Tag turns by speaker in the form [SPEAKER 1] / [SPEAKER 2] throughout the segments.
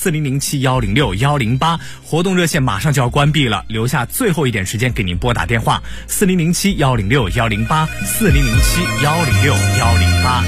[SPEAKER 1] 4007106108，活动热线马上就要关闭了，留下最后一点时间给您拨打电话4007106108，4007106108。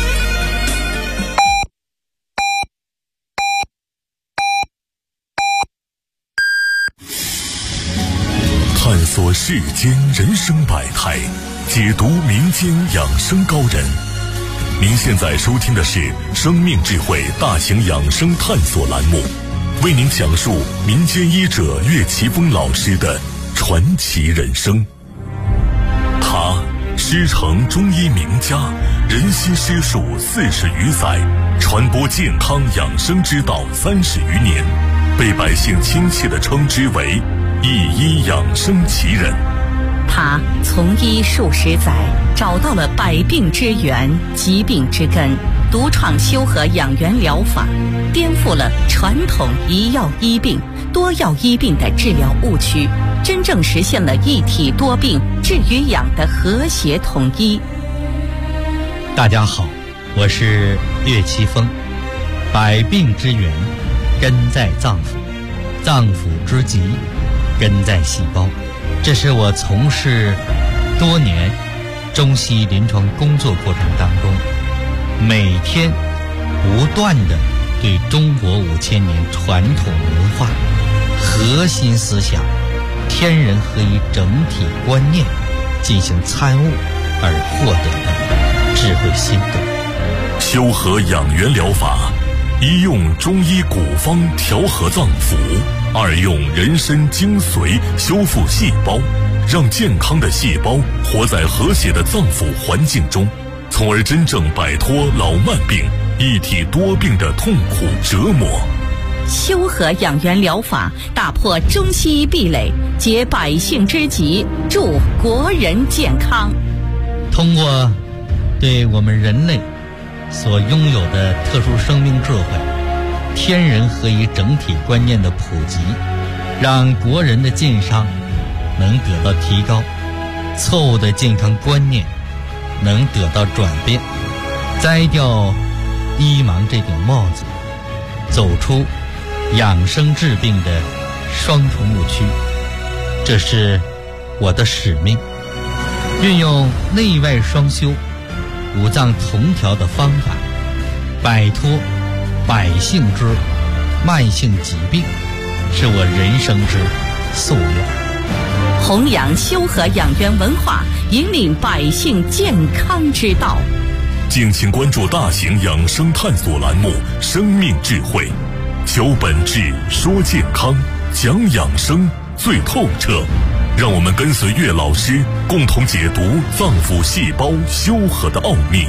[SPEAKER 2] 探索世间人生百态，解读民间养生高人。您现在收听的是生命智慧大型养生探索栏目，为您讲述民间医者岳奇峰老师的传奇人生。他师承中医名家，人心师术40余载，传播健康养生之道30余年，被百姓亲切地称之为一医养生奇人。
[SPEAKER 3] 他从医数十载，找到了百病之源、疾病之根，独创修和养元疗法，颠覆了传统一药医病、多药医病的治疗误区，真正实现了一体多病、治与养的和谐统一。
[SPEAKER 4] 大家好，我是岳奇峰。百病之源根在脏腑，脏腑之疾根在细胞。这是我从事多年中西医临床工作过程当中，每天不断地对中国5000年传统文化核心思想天人合一整体观念进行参悟而获得的智慧心得。
[SPEAKER 2] 修和养元疗法，一用中医古方调和脏腑，二用人参精髓修复细胞，让健康的细胞活在和谐的脏腑环境中，从而真正摆脱老慢病、一体多病的痛苦折磨。
[SPEAKER 3] 修和养元疗法打破中西医壁垒，解百姓之急，助国人健康。
[SPEAKER 4] 通过对我们人类所拥有的特殊生命智慧、天人合一整体观念的普及，让国人的健康能得到提高，错误的健康观念能得到转变，摘掉医盲这顶帽子，走出养生治病的双重误区。这是我的使命，运用内外双修、五脏同调的方法，摆脱百姓之慢性疾病，是我人生之夙愿。
[SPEAKER 3] 弘扬修和养元文化，引领百姓健康之道。
[SPEAKER 2] 敬请关注大型养生探索栏目《生命智慧》，求本质，说健康，讲养生最透彻。让我们跟随岳老师，共同解读脏腑细胞修和的奥秘。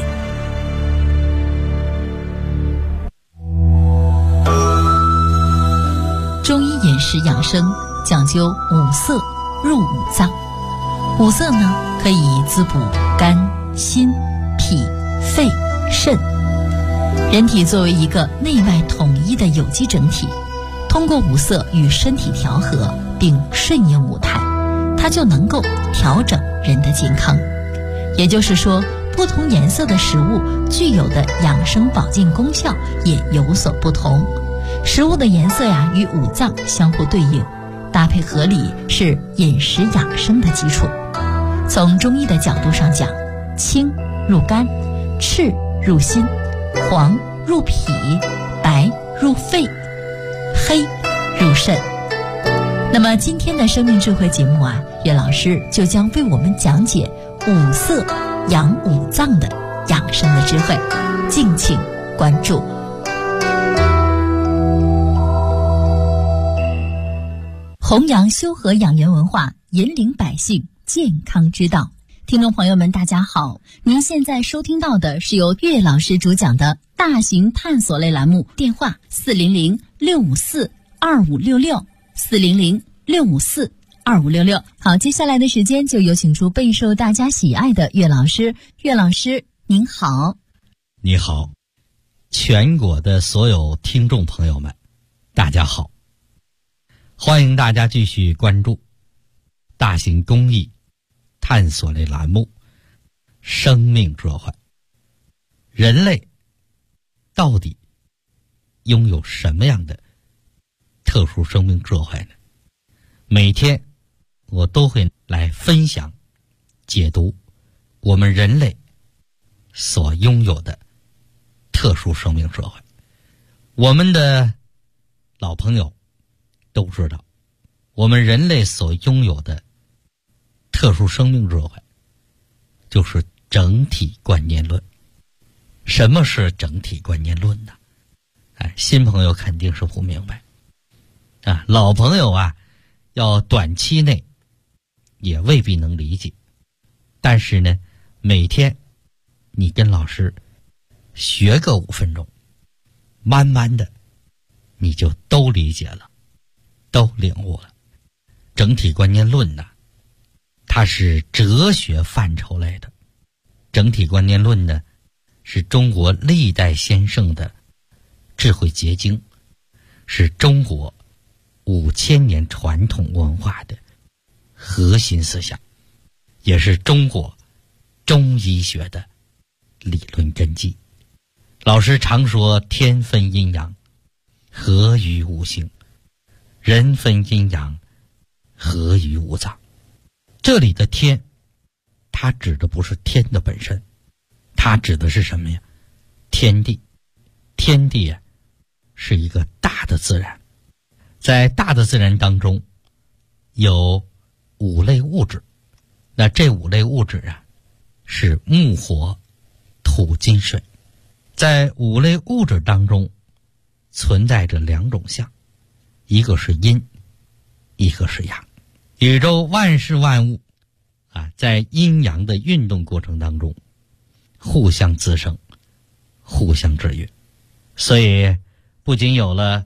[SPEAKER 5] 中医饮食养生讲究五色入五脏，五色呢可以滋补肝、心、脾、肺、肾。人体作为一个内外统一的有机整体，通过五色与身体调和并顺应五态，它就能够调整人的健康。也就是说，不同颜色的食物具有的养生保健功效也有所不同。食物的颜色与五脏相互对应，搭配合理是饮食养生的基础。从中医的角度上讲，青入肝，赤入心，黄入脾，白入肺，黑入肾。那么今天的生命智慧节目岳老师就将为我们讲解五色养五脏的养生的智慧，敬请关注。弘扬修和养元文化，引领百姓健康之道。听众朋友们大家好，您现在收听到的是由岳老师主讲的大型探索类栏目，电话400-654-2566，400-654-2566。好，接下来的时间就有请出备受大家喜爱的岳老师。岳老师您好。
[SPEAKER 4] 你好，全国的所有听众朋友们大家好，欢迎大家继续关注大型公益探索类栏目生命智慧。人类到底拥有什么样的特殊生命智慧呢？每天我都会来分享解读我们人类所拥有的特殊生命智慧。我们的老朋友都知道，我们人类所拥有的特殊生命智慧就是整体观念论。什么是整体观念论呢？新朋友肯定是不明白啊，老朋友啊，要短期内也未必能理解。但是呢，每天你跟老师学个5分钟，慢慢的你就都理解了，都领悟了。整体观念论呢，它是哲学范畴类的。整体观念论呢，是中国历代先圣的智慧结晶，是中国5000年传统文化的核心思想，也是中国中医学的理论根基。老师常说天分阴阳，合于五行；人分阴阳，合于五脏。这里的天，它指的不是天的本身，它指的是什么呀？天地。天地啊，是一个大的自然，在大的自然当中有5类物质。那这5类物质啊，是木火土金水。在5类物质当中存在着2种相，一个是阴，一个是阳。宇宙万事万物啊，在阴阳的运动过程当中互相滋生，互相制约。所以不仅有了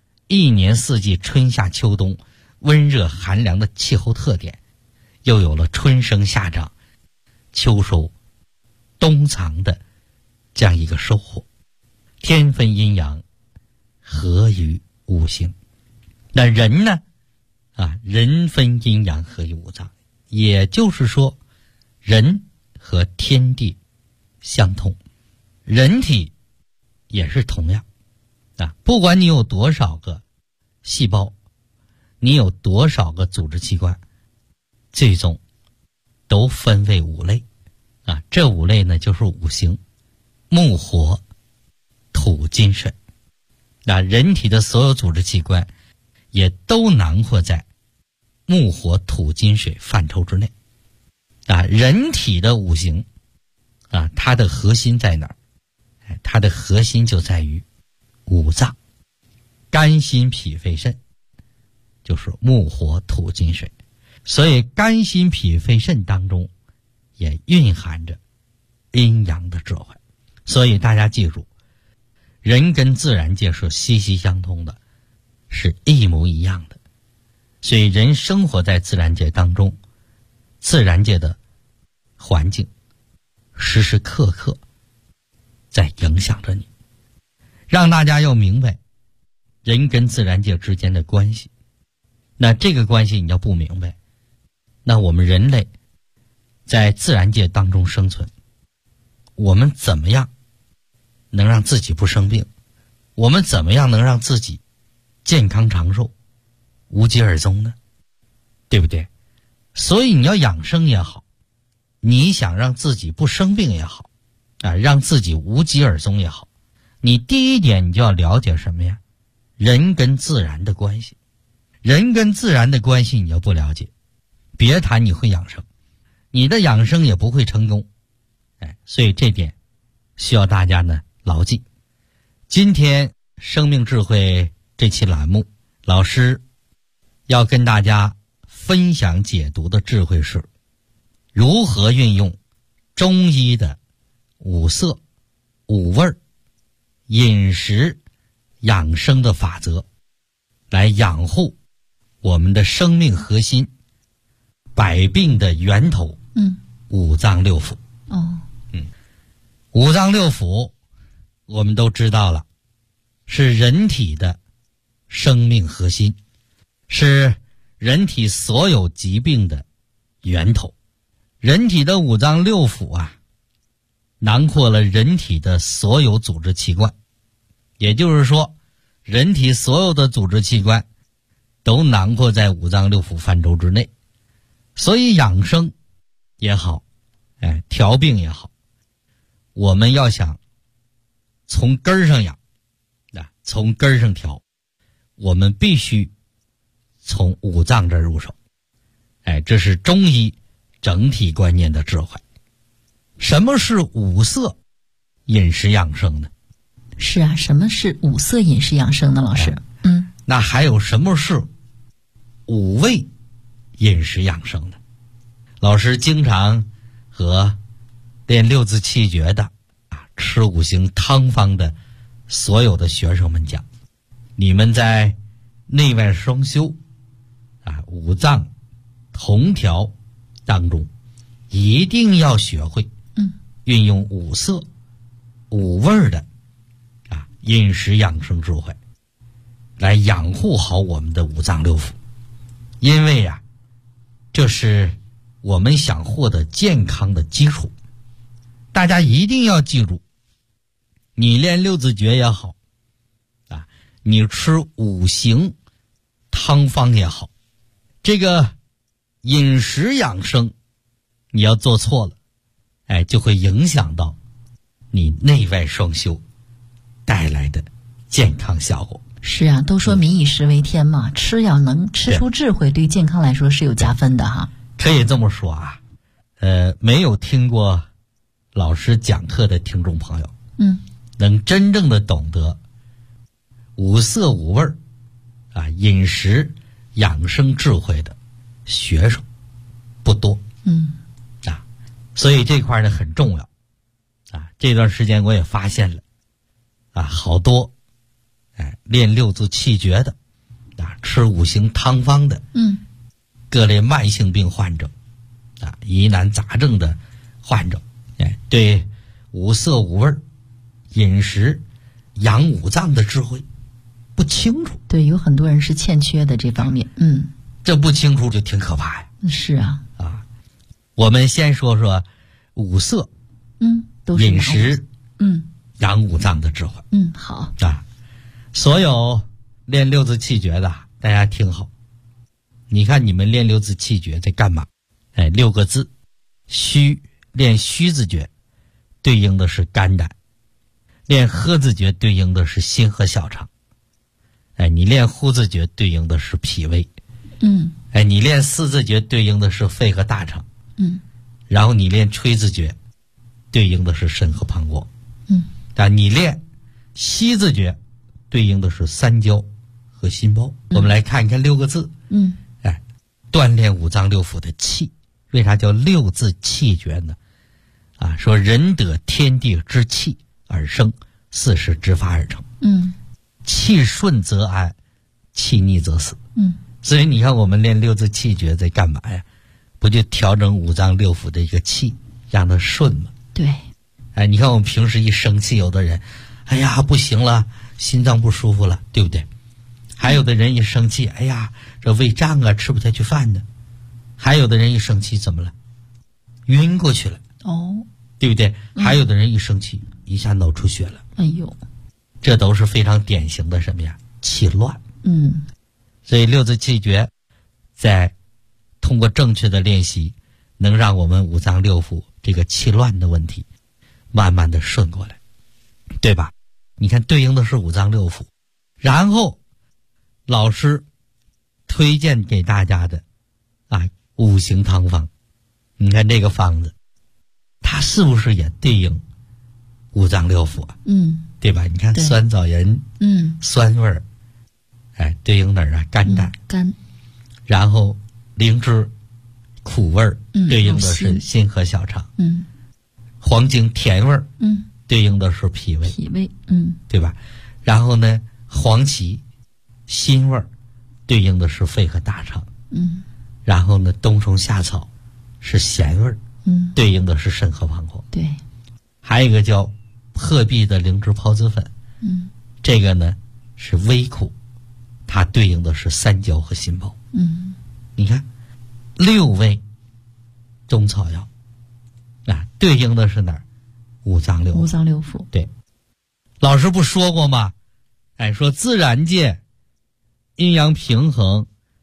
[SPEAKER 4] 1年4季春夏秋冬温热寒凉的气候特点，又有了春生夏长秋收冬藏的这样一个收获。天分阴阳，合于五行。那人呢人分阴阳，合于五脏。也就是说，人和天地相通，人体也是同样不管你有多少个细胞，你有多少个组织器官，最终都分为5类这5类呢，就是五行：木火土金水。人体的所有组织器官也都囊括在木火土金水范畴之内人体的五行它的核心在哪儿？它的核心就在于五脏，肝心脾肺肾，就是木火土金水。所以肝心脾肺肾当中也蕴含着阴阳的智慧。所以大家记住，人跟自然界是息息相通的，是一模一样的。所以人生活在自然界当中，自然界的环境时时刻刻在影响着你。让大家要明白人跟自然界之间的关系。那这个关系你要不明白，那我们人类在自然界当中生存，我们怎么样能让自己不生病？我们怎么样能让自己健康长寿，无疾而终呢？对不对？所以你要养生也好，你想让自己不生病也好让自己无疾而终也好，你第一点你就要了解什么呀？人跟自然的关系。人跟自然的关系你要不了解，别谈你会养生，你的养生也不会成功。所以这点需要大家呢牢记。今天生命智慧这期栏目，老师要跟大家分享解读的智慧是如何运用中医的5色、5味、饮食养生的法则，来养护我们的生命核心，百病的源头五脏六腑。五脏六腑我们都知道了，是人体的生命核心，是人体所有疾病的源头。人体的五脏六腑囊括了人体的所有组织器官。也就是说，人体所有的组织器官都囊括在五脏六腑范畴之内。所以养生也好，调病也好，我们要想从根儿上养，从根儿上调，我们必须从五脏这儿入手。这是中医整体观念的智慧。什么是五色饮食养生呢？
[SPEAKER 5] 是啊，什么是五色饮食养生呢，老师？
[SPEAKER 4] 那还有什么是五味饮食养生呢？老师经常和练六字气诀的吃五行汤方的所有的学生们讲，你们在内外双修五脏同调当中，一定要学会运用五色五味的饮食养生智慧，来养护好我们的五脏六腑。因为这是我们想获得健康的基础。大家一定要记住，你练六字诀也好，你吃五行汤方也好，这个饮食养生你要做错了，就会影响到你内外双修带来的健康效果。
[SPEAKER 5] 是啊，都说民以食为天嘛，吃要能吃出智慧，对健康来说是有加分的哈。
[SPEAKER 4] 可以这么说没有听过老师讲课的听众朋友，能真正的懂得五色五味饮食养生智慧的学生不多，所以这块呢很重要这段时间我也发现了好多练六字气诀的吃五行汤方的各类慢性病患者疑难杂症的患者，对五色五味饮食养五脏的智慧不清楚。
[SPEAKER 5] 对，有很多人是欠缺的这方面。
[SPEAKER 4] 这不清楚就挺可怕呀。
[SPEAKER 5] 是啊。
[SPEAKER 4] 我们先说说五色
[SPEAKER 5] 都是
[SPEAKER 4] 饮食养五脏的智慧。
[SPEAKER 5] 好
[SPEAKER 4] 所有练六字气诀的大家听好，你看你们练六字气诀在干嘛？6个字，练虚字诀对应的是肝胆，练喝字诀对应的是心和小肠，你练呼字诀对应的是脾胃，你练四字诀对应的是肺和大肠，然后你练吹字诀对应的是肾和膀胱，但你练息字诀对应的是三焦和心包。我们来看一看6个字，锻炼五脏六腑的气。为啥叫六字气诀呢？说人得天地之气而生，四时之发而成。气顺则安，气逆则死。所以你看我们练六字气诀在干嘛呀？不就调整五脏六腑的一个气，让它顺吗？
[SPEAKER 5] 对。
[SPEAKER 4] 你看我们平时一生气，有的人哎呀不行了，心脏不舒服了，对不对？还有的人一生气，哎呀这胃胀吃不下去饭的。还有的人一生气怎么了？晕过去了，对不对？还有的人一生气一下脑出血了，
[SPEAKER 5] 哎呦，
[SPEAKER 4] 这都是非常典型的什么呀？气乱。所以六字气诀在通过正确的练习，能让我们五脏六腑这个气乱的问题慢慢的顺过来，对吧？你看对应的是五脏六腑，然后老师推荐给大家的五行汤方，你看这个方子它是不是也对应五脏六腑对吧？你看酸枣仁酸味儿对应哪儿肝胆
[SPEAKER 5] 肝，
[SPEAKER 4] 然后灵芝苦味儿对应的是心和小肠黄精甜味儿对应的是脾胃对吧？然后呢黄芪辛味儿对应的是肺和大肠然后呢冬虫夏草是咸味儿对应的是肾和膀胱。
[SPEAKER 5] 对。
[SPEAKER 4] 还有一个叫鹤壁的灵芝孢子粉这个呢是微苦，它对应的是三焦和心包你看6味中草药对应的是哪儿？五脏六腑。对，老师不说过吗？说自然界阴阳平衡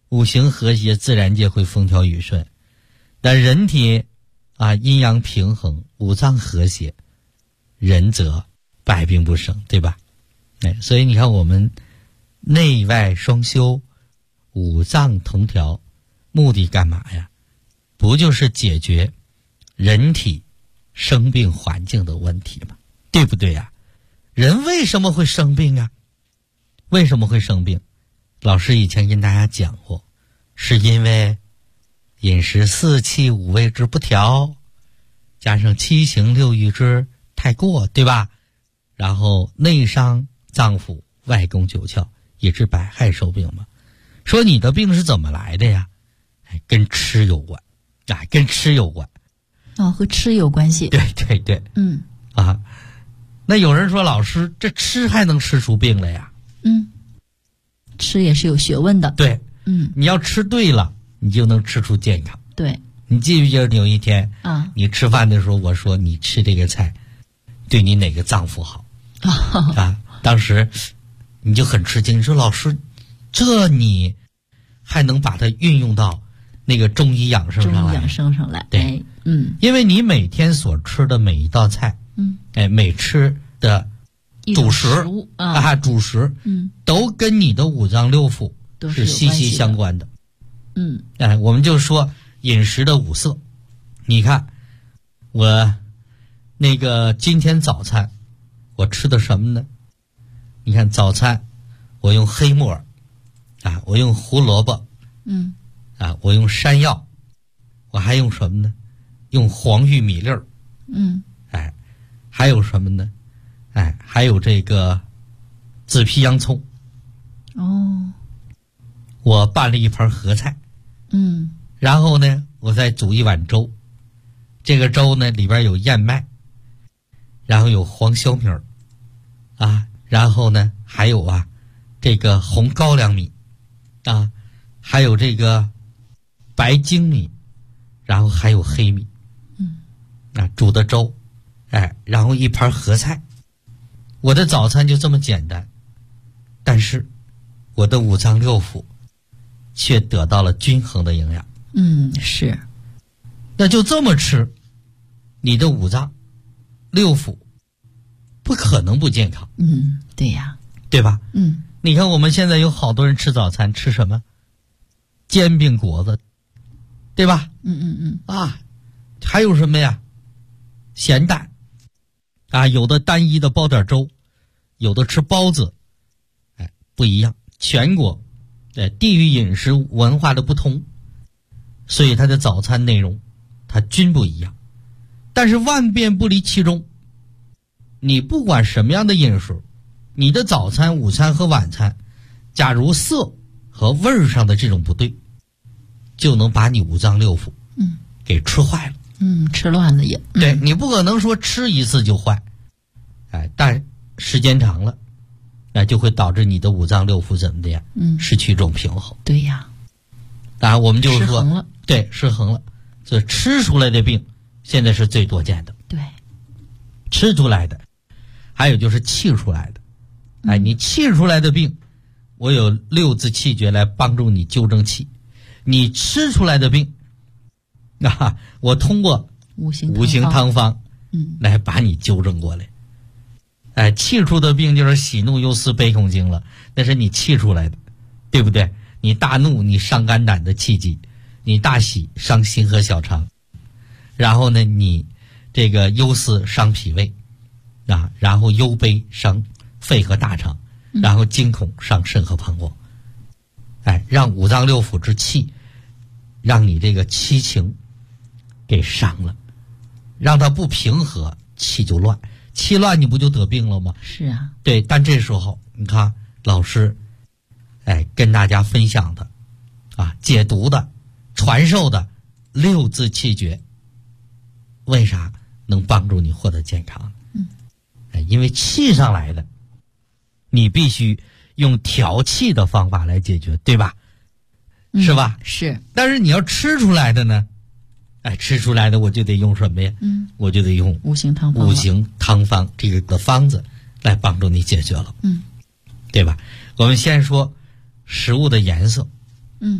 [SPEAKER 4] 五行和谐，自然界会风调雨顺。但人体阴阳平衡，五脏和谐，人则百病不生，对吧？所以你看我们内外双修，五脏同调，目的干嘛呀？不就是解决人体生病环境的问题吗？对不对呀？人为什么会生病啊？为什么会生病？老师以前跟大家讲过，是因为饮食四气五味之不调，加上七情六欲之太过，对吧？然后内伤脏腑，外攻九窍，以致百害受病嘛。说你的病是怎么来的呀？跟吃有关，跟吃有关。
[SPEAKER 5] 和吃有关系。
[SPEAKER 4] 对对对。那有人说，老师，这吃还能吃出病来呀？
[SPEAKER 5] 吃也是有学问的。
[SPEAKER 4] 对。你要吃对了，你就能吃出健康。
[SPEAKER 5] 对。
[SPEAKER 4] 你记不记得有一天你吃饭的时候，我说你吃这个菜对你哪个脏腑好？当时你就很吃惊，你说老师，这你还能把它运用到那个中医养生上来？
[SPEAKER 5] 中医养生上来。
[SPEAKER 4] 对。因为你每天所吃的每一道菜，每吃的主食主食，都跟你的五脏六腑是息息相关的。我们就说饮食的五色。你看我那个今天早餐我吃的什么呢？你看早餐我用黑木耳我用胡萝卜，我用山药，我还用什么呢？用黄玉米粒儿，还有什么呢？还有这个紫皮洋葱。我拌了一盘合菜。然后呢，我再煮一碗粥。这个粥呢，里边有燕麦，然后有黄小米儿，然后呢还有这个红高粱米，还有这个白粳米，然后还有黑米。煮的粥，然后一盘合菜。我的早餐就这么简单，但是我的五脏六腑却得到了均衡的营养。
[SPEAKER 5] 是。
[SPEAKER 4] 那就这么吃，你的五脏六腑不可能不健康。
[SPEAKER 5] 对呀。
[SPEAKER 4] 对吧？你看我们现在有好多人吃早餐吃什么？煎饼果子，对吧？还有什么呀？咸蛋有的单一的包点粥，有的吃包子，不一样。全国地域饮食文化的不同，所以它的早餐内容它均不一样。但是万变不离其中，你不管什么样的饮食，你的早餐、午餐和晚餐，假如色和味儿上的这种不对，就能把你五脏六腑给吃坏了。
[SPEAKER 5] 吃乱了也。
[SPEAKER 4] 对，你不可能说吃一次就坏，但时间长了，就会导致你的五脏六腑怎么的呀？失去一种平衡。
[SPEAKER 5] 对呀。
[SPEAKER 4] 当然我们就是说
[SPEAKER 5] 失衡了。
[SPEAKER 4] 对，失衡了。所以吃出来的病现在是最多见的。
[SPEAKER 5] 对。
[SPEAKER 4] 吃出来的，还有就是气出来的。你气出来的病，我有六字气诀来帮助你纠正气。你吃出来的病，我通过五行汤方来把你纠正过来。气出的病就是喜怒忧思悲恐惊了，那是你气出来的，对不对？你大怒你伤肝胆的气机，你大喜伤心和小肠，然后呢你这个忧思伤脾胃，然后忧悲伤肺和大肠，然后惊恐伤肾和膀胱。让五脏六腑之气，让你这个七情给伤了，让它不平和，气就乱，气乱你不就得病了吗？
[SPEAKER 5] 是啊。
[SPEAKER 4] 对，但这时候你看老师跟大家分享的解读的传授的六字气诀，为啥能帮助你获得健康？因为气上来的，你必须用调气的方法来解决，对吧？是吧？
[SPEAKER 5] 是。
[SPEAKER 4] 但是你要吃出来的呢，吃出来的我就得用什么呀？我就得用
[SPEAKER 5] 五行汤
[SPEAKER 4] 方这个的方子来帮助你解决了。对吧？我们先说食物的颜色。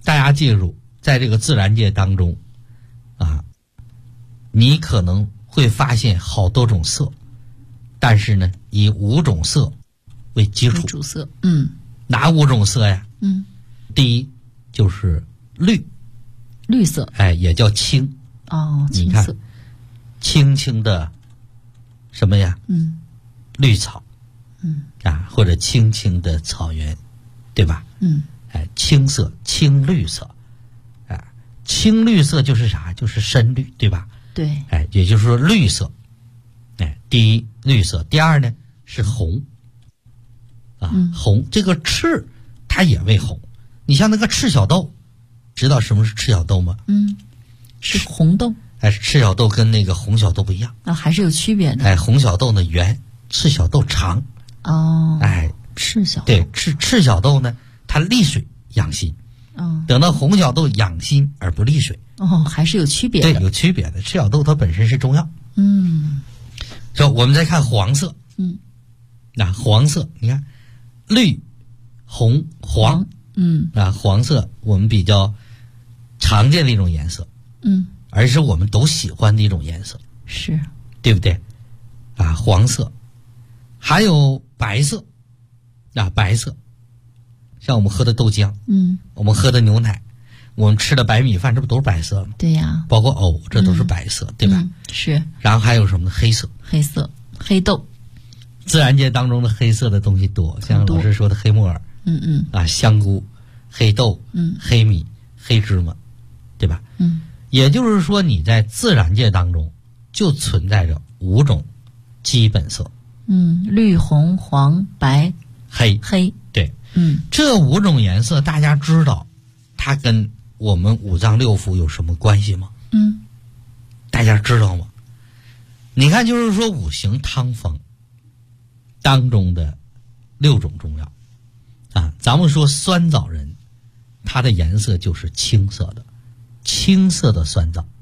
[SPEAKER 4] 大家记住，在这个自然界当中啊，你可能会发现好多种色，但是呢，以5种色为基础。
[SPEAKER 5] 主色，
[SPEAKER 4] 哪5种色呀？第一就是绿，
[SPEAKER 5] 绿色，
[SPEAKER 4] 也叫青。
[SPEAKER 5] 青色，
[SPEAKER 4] 你看，青青的什么呀？绿草，或者青青的草原，对吧？青色，青绿色，青绿色就是啥？就是深绿，对吧？
[SPEAKER 5] 对，
[SPEAKER 4] 也就是说绿色，第一绿色，第二呢是红，红这个赤它也为红。你像那个赤小豆，知道什么是赤小豆吗？
[SPEAKER 5] 是红豆。
[SPEAKER 4] 赤小豆跟那个红小豆不一样
[SPEAKER 5] 还是有区别的。
[SPEAKER 4] 红小豆呢圆，赤小豆长。
[SPEAKER 5] 赤小豆，
[SPEAKER 4] 对，赤小豆呢，它利水养心。等到红小豆养心而不利水。
[SPEAKER 5] 还是有区别的。
[SPEAKER 4] 对，有区别的。赤小豆它本身是中药。说我们再看黄色。黄色，你看绿、红、黄。黄色我们比较常见的一种颜色。而是我们都喜欢的一种颜色。
[SPEAKER 5] 是，
[SPEAKER 4] 对不对？黄色，还有白色。白色，像我们喝的豆浆，我们喝的牛奶，我们吃的白米饭，这不都是白色吗？
[SPEAKER 5] 对呀，
[SPEAKER 4] 包括藕，这都是白色，对吧？
[SPEAKER 5] 是。
[SPEAKER 4] 然后还有什么呢？黑色，
[SPEAKER 5] 黑豆。
[SPEAKER 4] 自然界当中的黑色的东西多，像老师说的黑木耳，香菇、黑豆，黑米、黑芝麻，对吧？也就是说，你在自然界当中就存在着5种基本色。
[SPEAKER 5] 绿、红、黄、白、
[SPEAKER 4] 黑。对。这5种颜色，大家知道它跟我们五脏六腑有什么关系吗？大家知道吗？你看，就是说五行汤方当中的6种中药咱们说酸枣仁，它的颜色就是青色的。青色的酸枣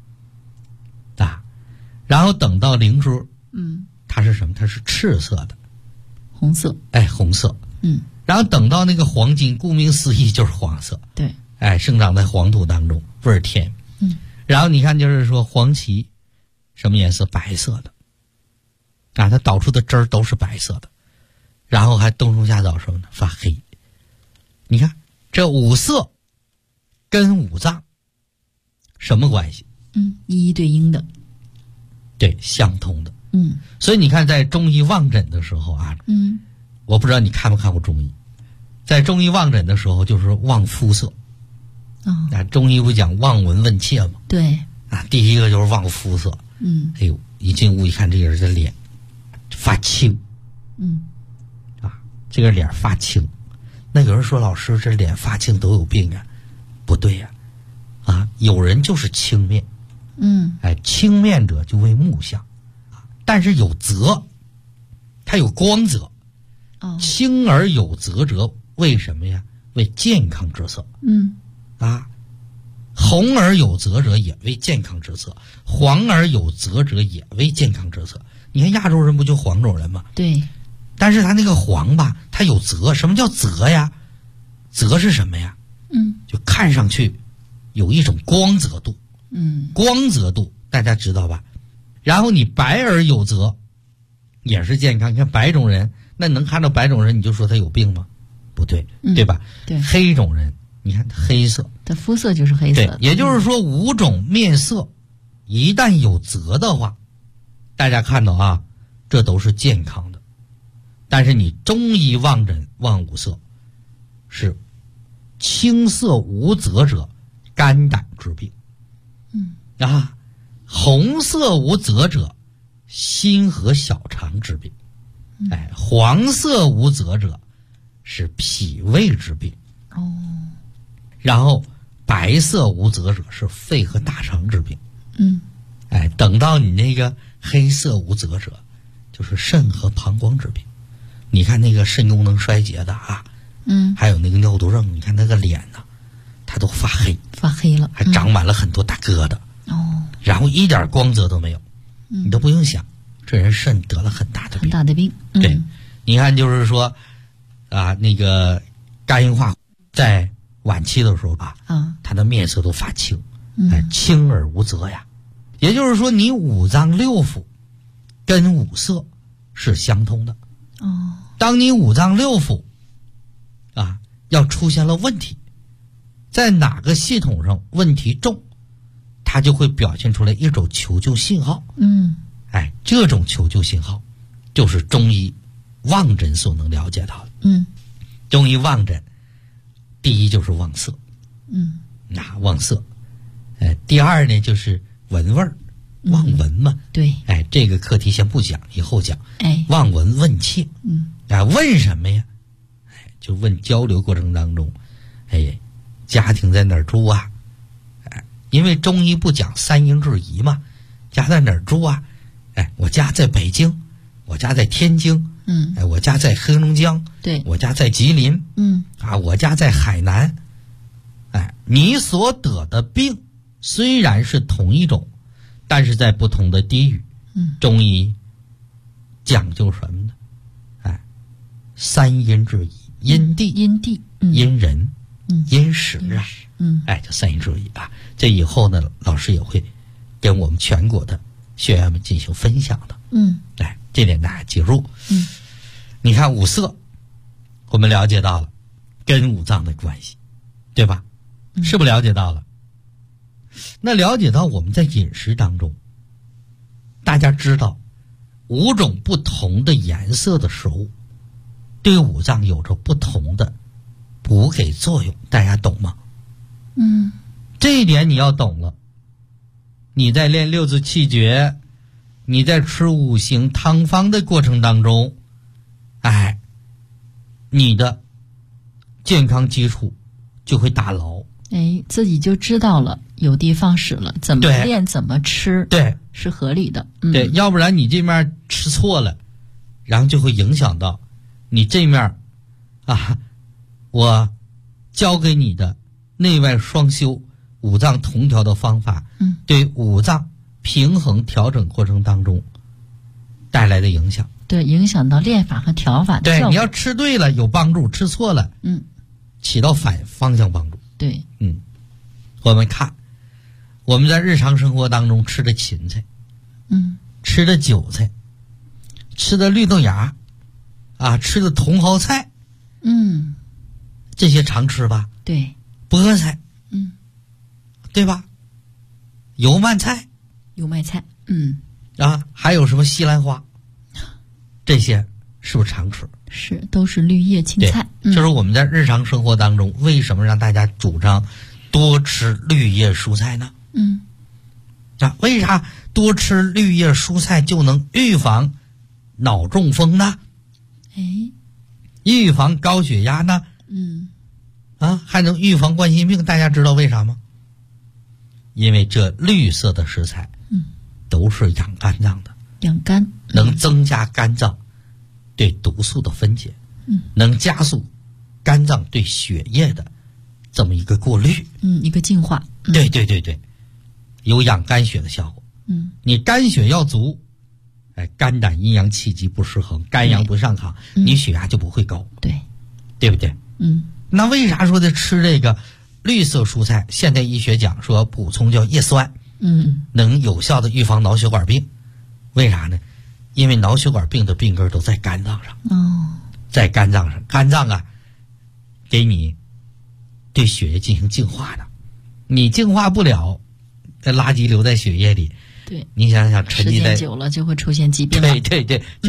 [SPEAKER 4] 然后等到灵芝，它是什么？它是赤色的，
[SPEAKER 5] 红色。
[SPEAKER 4] 红色。然后等到那个黄金，顾名思义就是黄色。
[SPEAKER 5] 对。
[SPEAKER 4] 生长在黄土当中，味儿甜。然后你看，就是说黄芪，什么颜色？白色的。它导出的汁儿都是白色的。然后还冬虫夏草什么的发黑。你看这5色跟五脏什么关系？
[SPEAKER 5] 一一对应的。
[SPEAKER 4] 对，相通的。所以你看，在中医望诊的时候我不知道你看没看过中医，在中医望诊的时候就是望肤色。中医不讲望闻问切吗？
[SPEAKER 5] 对。
[SPEAKER 4] 第一个就是望肤色。一进屋一看，这个人的脸发青。这个脸发青。那有人说，老师，这脸发青都有病啊？不对呀。有人就是青面。青面者就为木相，但是有泽，它有光泽。青而有泽者为什么呀？为健康之色。红而有泽者也为健康之色，黄而有泽者也为健康之色。你看亚洲人不就黄种人吗？
[SPEAKER 5] 对。
[SPEAKER 4] 但是他那个黄吧，它有泽。什么叫泽呀？泽是什么呀？就看上去有一种光泽度。光泽度大家知道吧？然后你白而有泽也是健康。你看白种人，那能看到白种人你就说他有病吗？不对，对吧？
[SPEAKER 5] 对。
[SPEAKER 4] 黑种人，你看黑色，
[SPEAKER 5] 他肤色就是黑色的。
[SPEAKER 4] 对，也就是说5种面色一旦有泽的话，大家看到这都是健康的。但是你中医望诊望5色，是青色无泽者肝胆之病。红色无泽者心和小肠之病。黄色无泽者是脾胃之病。然后白色无泽者是肺和大肠之病。等到你那个黑色无泽者，就是肾和膀胱之病。你看那个肾功能衰竭的还有那个尿毒症，你看那个脸它都发黑
[SPEAKER 5] 了，
[SPEAKER 4] 还长满了很多大疙瘩。然后一点光泽都没有。你都不用想，这人肾得了很大的病。对，你看就是说那个肝硬化在晚期的时候他的面色都发青，青而无泽呀。也就是说，你五脏六腑跟五色是相通的。当你五脏六腑要出现了问题，在哪个系统上问题重，它就会表现出来一种求救信号。这种求救信号就是中医望诊所能了解到的。中医望诊第一就是望色，望色。第二呢就是闻味儿，望闻嘛。
[SPEAKER 5] 对。
[SPEAKER 4] 这个课题先不讲，以后讲。望闻问切。问什么呀？就问交流过程当中，家庭在哪儿住啊？因为中医不讲三阴质疑嘛，家在哪儿住啊？我家在北京，我家在天津，我家在黑龙江，
[SPEAKER 5] 对，
[SPEAKER 4] 我家在吉林，我家在海南。你所得的病虽然是同一种，但是在不同的地域，中医讲究什么呢？三阴质疑，阴地、阴人、阴时啊，这三阴质疑啊。这以后呢，老师也会跟我们全国的学员们进行分享的。这点大家记住。你看五色，我们了解到了跟五脏的关系，对吧？是不是了解到了？那了解到我们在饮食当中，大家知道5种不同的颜色的食物对五脏有着不同的补给作用，大家懂吗？这一点你要懂了，你在练六字气诀，你在吃五行汤方的过程当中，你的健康基础就会打牢。
[SPEAKER 5] 自己就知道了，有的放矢了，怎么练怎么吃，
[SPEAKER 4] 对，
[SPEAKER 5] 是合理的。
[SPEAKER 4] 对，要不然你这面吃错了，然后就会影响到你这面我教给你的内外双修、五脏同调的方法，对五脏平衡调整过程当中带来的影响。
[SPEAKER 5] 对，影响到练法和调法的效果。
[SPEAKER 4] 对，你要吃对了有帮助，吃错了，起到反方向帮助。
[SPEAKER 5] 对，
[SPEAKER 4] 我们看我们在日常生活当中吃的芹菜，吃的韭菜，吃的绿豆芽，吃的茼蒿菜，这些常吃吧？
[SPEAKER 5] 对，
[SPEAKER 4] 菠菜，对吧？油麦菜，还有什么西兰花，这些是不是常吃？
[SPEAKER 5] 是，都是绿叶青菜。
[SPEAKER 4] 就是我们在日常生活当中，为什么让大家主张多吃绿叶蔬菜呢？为啥多吃绿叶蔬菜就能预防脑中风呢？预防高血压呢？还能预防冠心病，大家知道为啥吗？因为这绿色的食材都是养肝脏的，
[SPEAKER 5] 养肝
[SPEAKER 4] 能增加肝脏对毒素的分解，能加速肝脏对血液的这么一个过滤，
[SPEAKER 5] 一个净化。
[SPEAKER 4] 对，有养肝血的效果。你肝血要足，肝胆阴阳气机不失衡，肝阳不上亢，你血压就不会高。对不对？那为啥说的吃这个绿色蔬菜？现代医学讲说补充叫叶酸，能有效的预防脑血管病。为啥呢？因为脑血管病的病根都在肝脏上。在肝脏上，肝脏给你对血液进行净化的，你净化不了，这垃圾留在血液里。
[SPEAKER 5] 对，
[SPEAKER 4] 你想想沉积在
[SPEAKER 5] 时间久了就会出现疾病。
[SPEAKER 4] 对。